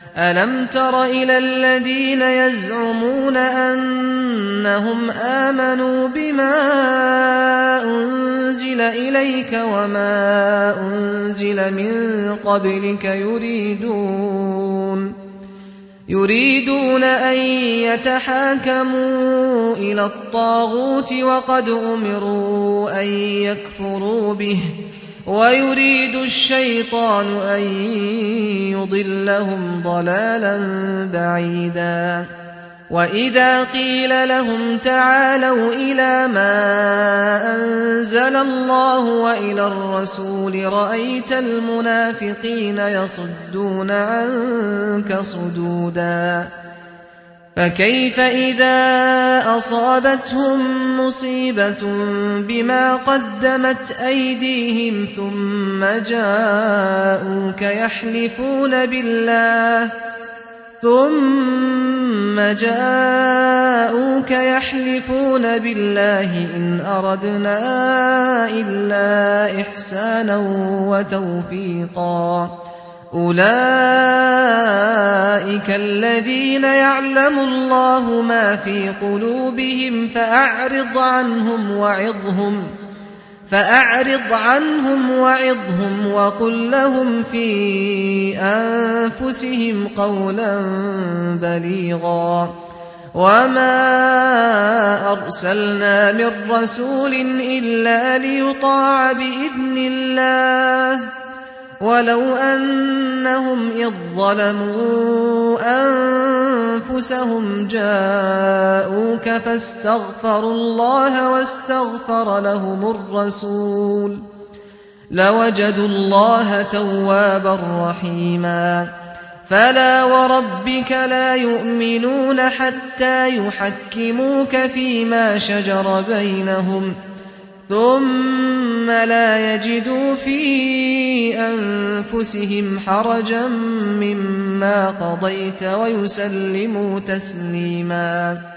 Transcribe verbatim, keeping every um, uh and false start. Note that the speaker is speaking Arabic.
ألم تر إلى الذين يزعمون أنهم آمنوا بما أنزل إليك وما أنزل من قبلك يريدون يريدون أن يتحاكموا إلى الطاغوت وقد أمروا أن يكفروا به ويريد الشيطان أن يضلهم ضلالا بعيدا وإذا قيل لهم تعالوا إلى ما أنزل الله وإلى الرسول رأيت المنافقين يصدون عنك صدودا فكيف إذا أصابتهم مصيبة بما قدمت أيديهم ثم جاءوك يحلفون بالله ثم جاءوك يحلفون بالله إن أردنا إلا إحسانا وتوفيقا أولئك الذين يعلم الله ما في قلوبهم فأعرض عنهم وعظهم فأعرض عنهم وعظهم وقل لهم في أنفسهم قولا بليغا وما أرسلنا من رسول إلا ليطاع بإذن الله ولو أنهم إذ ظلموا أنفسهم جاءوك فاستغفروا الله واستغفر لهم الرسول لوجدوا الله توابا رحيما فلا وربك لا يؤمنون حتى يحكموك فيما شجر بينهم ثم لا يجدوا في أنفسهم حرجا مما قضيت ويسلموا تسليما